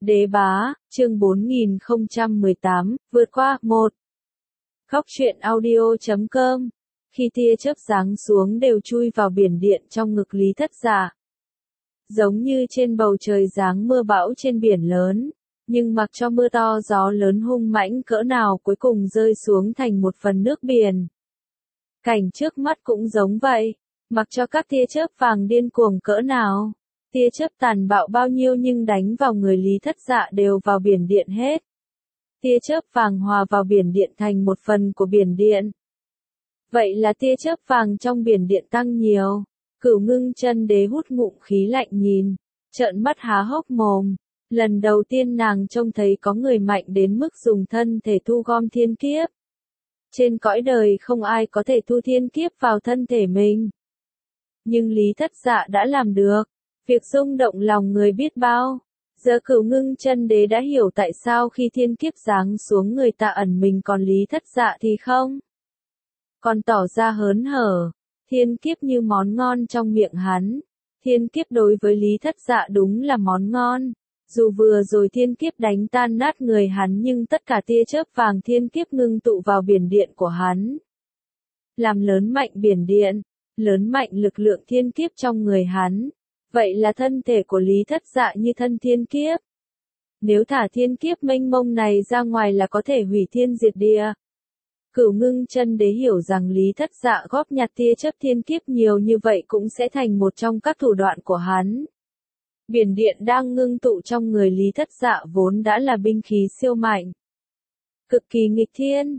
Đế bá, chương 4018, vượt qua, 1. Góc truyện audio.com. Khi tia chớp giáng xuống đều chui vào biển điện trong ngực Lý Thất Dạ. Giống như trên bầu trời giáng mưa bão trên biển lớn, nhưng mặc cho mưa to gió lớn hung mãnh cỡ nào cuối cùng rơi xuống thành một phần nước biển. Cảnh trước mắt cũng giống vậy, mặc cho các tia chớp vàng điên cuồng cỡ nào. Tia chớp tàn bạo bao nhiêu nhưng đánh vào người Lý Thất Dạ đều vào biển điện hết. Tia chớp vàng hòa vào biển điện thành một phần của biển điện. Vậy là tia chớp vàng trong biển điện tăng nhiều. Cửu Ngưng Chân Đế hút ngụm khí lạnh nhìn, trợn mắt há hốc mồm. Lần đầu tiên nàng trông thấy có người mạnh đến mức dùng thân thể thu gom thiên kiếp. Trên cõi đời không ai có thể thu thiên kiếp vào thân thể mình. Nhưng Lý Thất Dạ đã làm được. Việc rung động lòng người biết bao. Giờ Cửu Ngưng Chân Đế đã hiểu tại sao khi thiên kiếp giáng xuống người ta ẩn mình còn Lý Thất Dạ thì không. Còn tỏ ra hớn hở. Thiên kiếp như món ngon trong miệng hắn. Thiên kiếp đối với Lý Thất Dạ đúng là món ngon. Dù vừa rồi thiên kiếp đánh tan nát người hắn nhưng tất cả tia chớp vàng thiên kiếp ngưng tụ vào biển điện của hắn. Làm lớn mạnh biển điện, lớn mạnh lực lượng thiên kiếp trong người hắn. Vậy là thân thể của Lý Thất Dạ như thân thiên kiếp. Nếu thả thiên kiếp mênh mông này ra ngoài là có thể hủy thiên diệt địa. Cửu Ngưng Chân Đế hiểu rằng Lý Thất Dạ góp nhặt tia chớp thiên kiếp nhiều như vậy cũng sẽ thành một trong các thủ đoạn của hắn. Biển điện đang ngưng tụ trong người Lý Thất Dạ vốn đã là binh khí siêu mạnh. Cực kỳ nghịch thiên,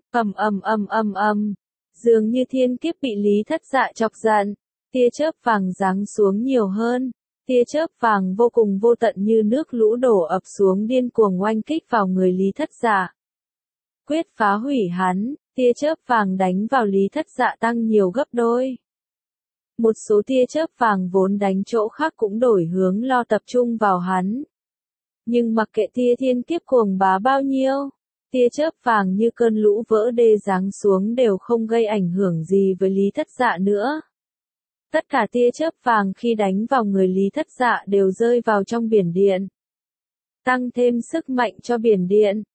dường như thiên kiếp bị Lý Thất Dạ chọc giận, tia chớp vàng giáng xuống nhiều hơn. Tia chớp vàng vô cùng vô tận như nước lũ đổ ập xuống điên cuồng oanh kích vào người Lý Thất Dạ. Quyết phá hủy hắn, tia chớp vàng đánh vào Lý Thất Dạ tăng nhiều gấp đôi. Một số tia chớp vàng vốn đánh chỗ khác cũng đổi hướng lo tập trung vào hắn. Nhưng mặc kệ tia thiên kiếp cuồng bá bao nhiêu, tia chớp vàng như cơn lũ vỡ đê giáng xuống đều không gây ảnh hưởng gì với Lý Thất Dạ nữa. Tất cả tia chớp vàng khi đánh vào người Lý Thất Dạ đều rơi vào trong biển điện. Tăng thêm sức mạnh cho biển điện.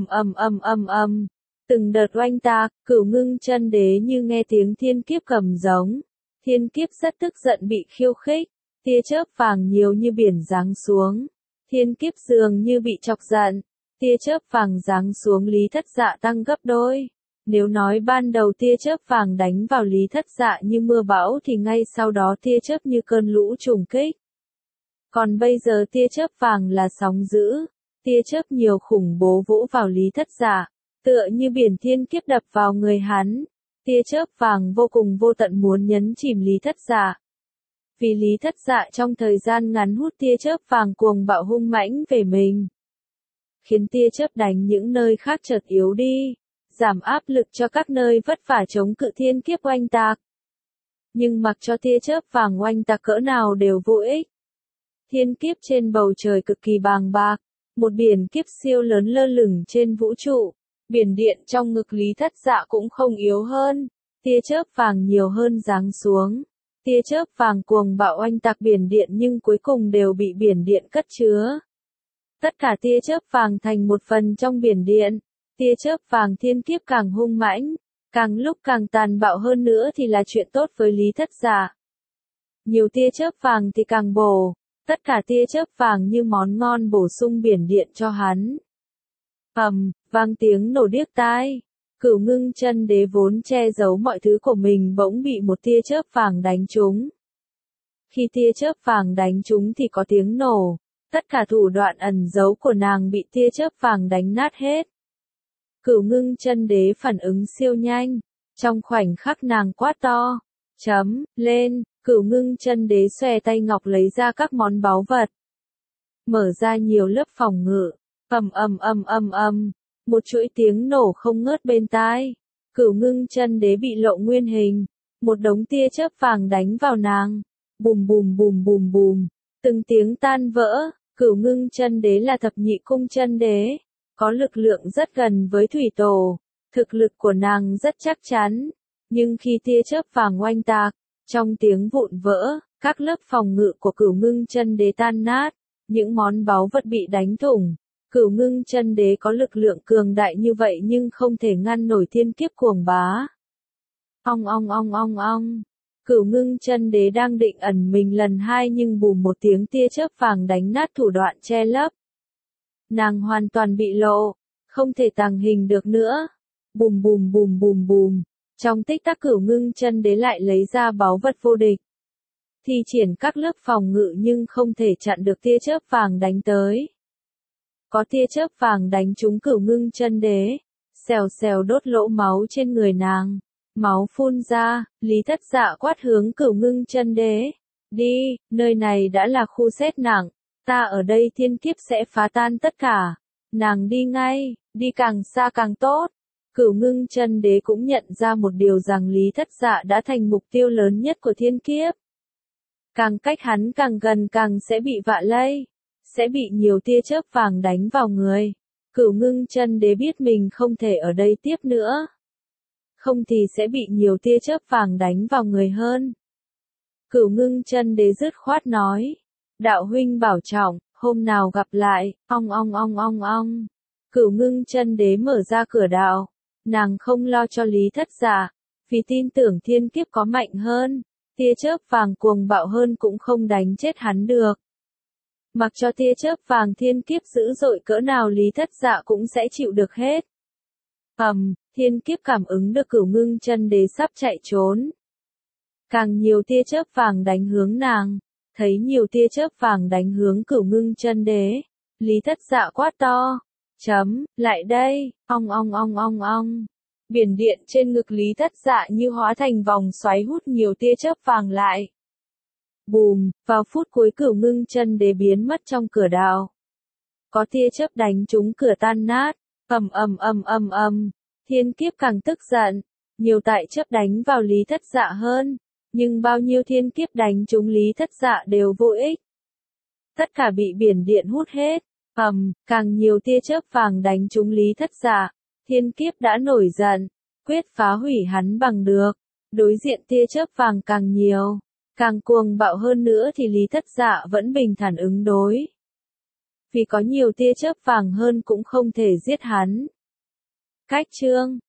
Từng đợt oanh tạc, Cửu Ngưng Chân Đế như nghe tiếng thiên kiếp gầm giống. Thiên kiếp rất tức giận bị khiêu khích. Tia chớp vàng nhiều như biển giáng xuống. Thiên kiếp dường như bị chọc giận. Tia chớp vàng giáng xuống Lý Thất Dạ tăng gấp đôi. Nếu nói ban đầu tia chớp vàng đánh vào Lý Thất Dạ như mưa bão thì ngay sau đó tia chớp như cơn lũ trùng kích. Còn bây giờ tia chớp vàng là sóng dữ, tia chớp nhiều khủng bố vỗ vào Lý Thất Dạ, tựa như biển thiên kiếp đập vào người hắn. Tia chớp vàng vô cùng vô tận muốn nhấn chìm Lý Thất Dạ. Vì Lý Thất Dạ trong thời gian ngắn hút tia chớp vàng cuồng bạo hung mãnh về mình, khiến tia chớp đánh những nơi khác chợt yếu đi. Giảm áp lực cho các nơi vất vả chống cự thiên kiếp oanh tạc. Nhưng mặc cho tia chớp vàng oanh tạc cỡ nào đều vô ích. Thiên kiếp trên bầu trời cực kỳ bàng bạc, một biển kiếp siêu lớn lơ lửng trên vũ trụ. Biển điện trong ngực Lý Thất Dạ cũng không yếu hơn, tia chớp vàng nhiều hơn giáng xuống. Tia chớp vàng cuồng bạo oanh tạc biển điện nhưng cuối cùng đều bị biển điện cất chứa. Tất cả tia chớp vàng thành một phần trong biển điện. Tia chớp vàng thiên kiếp càng hung mãnh, càng lúc càng tàn bạo hơn nữa thì là chuyện tốt với Lý Thất Dạ. Nhiều tia chớp vàng thì càng bổ, tất cả tia chớp vàng như món ngon bổ sung biển điện cho hắn. Vang tiếng nổ điếc tai. Cửu Ngưng Chân Đế vốn che giấu mọi thứ của mình bỗng bị một tia chớp vàng đánh trúng. Khi tia chớp vàng đánh trúng thì có tiếng nổ, tất cả thủ đoạn ẩn giấu của nàng bị tia chớp vàng đánh nát hết. Cửu Ngưng Chân Đế phản ứng siêu nhanh, trong khoảnh khắc nàng quát to, lên, Cửu Ngưng Chân Đế xòe tay ngọc lấy ra các món báu vật. Mở ra nhiều lớp phòng ngự, một chuỗi tiếng nổ không ngớt bên tai. Cửu Ngưng Chân Đế bị lộ nguyên hình, một đống tia chớp vàng đánh vào nàng, bùm, từng tiếng tan vỡ. Cửu Ngưng Chân Đế là thập nhị cung chân đế. Có lực lượng rất gần với thủy tổ, thực lực của nàng rất chắc chắn, nhưng khi tia chớp vàng oanh tạc, trong tiếng vụn vỡ, các lớp phòng ngự của Cửu Ngưng Chân Đế tan nát, những món báu vật bị đánh thủng. Cửu Ngưng Chân Đế có lực lượng cường đại như vậy nhưng không thể ngăn nổi thiên kiếp cuồng bá. Ong ong ong ong ong. Cửu Ngưng Chân Đế đang định ẩn mình lần hai nhưng bùm một tiếng tia chớp vàng đánh nát thủ đoạn che lấp. Nàng hoàn toàn bị lộ, không thể tàng hình được nữa. Bùm bùm bùm bùm bùm. Trong tích tắc Cửu Ngưng Chân Đế lại lấy ra báu vật vô địch. Thi triển các lớp phòng ngự nhưng không thể chặn được tia chớp vàng đánh tới. Có tia chớp vàng đánh trúng Cửu Ngưng Chân Đế, xèo xèo đốt lỗ máu trên người nàng. Máu phun ra, Lý Thất Dạ quát hướng Cửu Ngưng Chân Đế. Đi, nơi này đã là khu xét nặng, ta ở đây thiên kiếp sẽ phá tan tất cả. Nàng đi ngay, đi càng xa càng tốt. Cửu Ngưng Chân Đế cũng nhận ra một điều rằng Lý Thất Dạ đã thành mục tiêu lớn nhất của thiên kiếp. Càng cách hắn càng gần càng sẽ bị vạ lây, sẽ bị nhiều tia chớp vàng đánh vào người. Cửu Ngưng Chân Đế biết mình không thể ở đây tiếp nữa. Không thì sẽ bị nhiều tia chớp vàng đánh vào người hơn. Cửu Ngưng Chân Đế dứt khoát nói. Đạo huynh bảo trọng, hôm nào gặp lại, ong ong ong ong ong. Cửu Ngưng Chân Đế mở ra cửa đạo. Nàng không lo cho Lý Thất Dạ, vì tin tưởng thiên kiếp có mạnh hơn. Tia chớp vàng cuồng bạo hơn cũng không đánh chết hắn được. Mặc cho tia chớp vàng thiên kiếp dữ dội cỡ nào Lý Thất Dạ cũng sẽ chịu được hết. Thiên kiếp cảm ứng được Cửu Ngưng Chân Đế sắp chạy trốn. Càng nhiều tia chớp vàng đánh hướng nàng, thấy nhiều tia chớp vàng đánh hướng Cửu Ngưng Chân Đế. Lý Thất Dạ quát to. Lại đây, ong ong ong ong ong. Biển điện trên ngực Lý Thất Dạ như hóa thành vòng xoáy hút nhiều tia chớp vàng lại. Bùm, vào phút cuối Cửu Ngưng Chân Đế biến mất trong cửa đạo. Có tia chớp đánh trúng cửa tan nát, Thiên kiếp càng tức giận, nhiều tại chớp đánh vào Lý Thất Dạ hơn, nhưng bao nhiêu thiên kiếp đánh trúng Lý Thất Dạ đều vô ích. Tất cả bị biển điện hút hết, càng nhiều tia chớp vàng đánh trúng Lý Thất Dạ, thiên kiếp đã nổi giận, quyết phá hủy hắn bằng được. Đối diện tia chớp vàng càng nhiều, càng cuồng bạo hơn nữa thì Lý Thất Dạ vẫn bình thản ứng đối. Vì có nhiều tia chớp vàng hơn cũng không thể giết hắn. Cách chương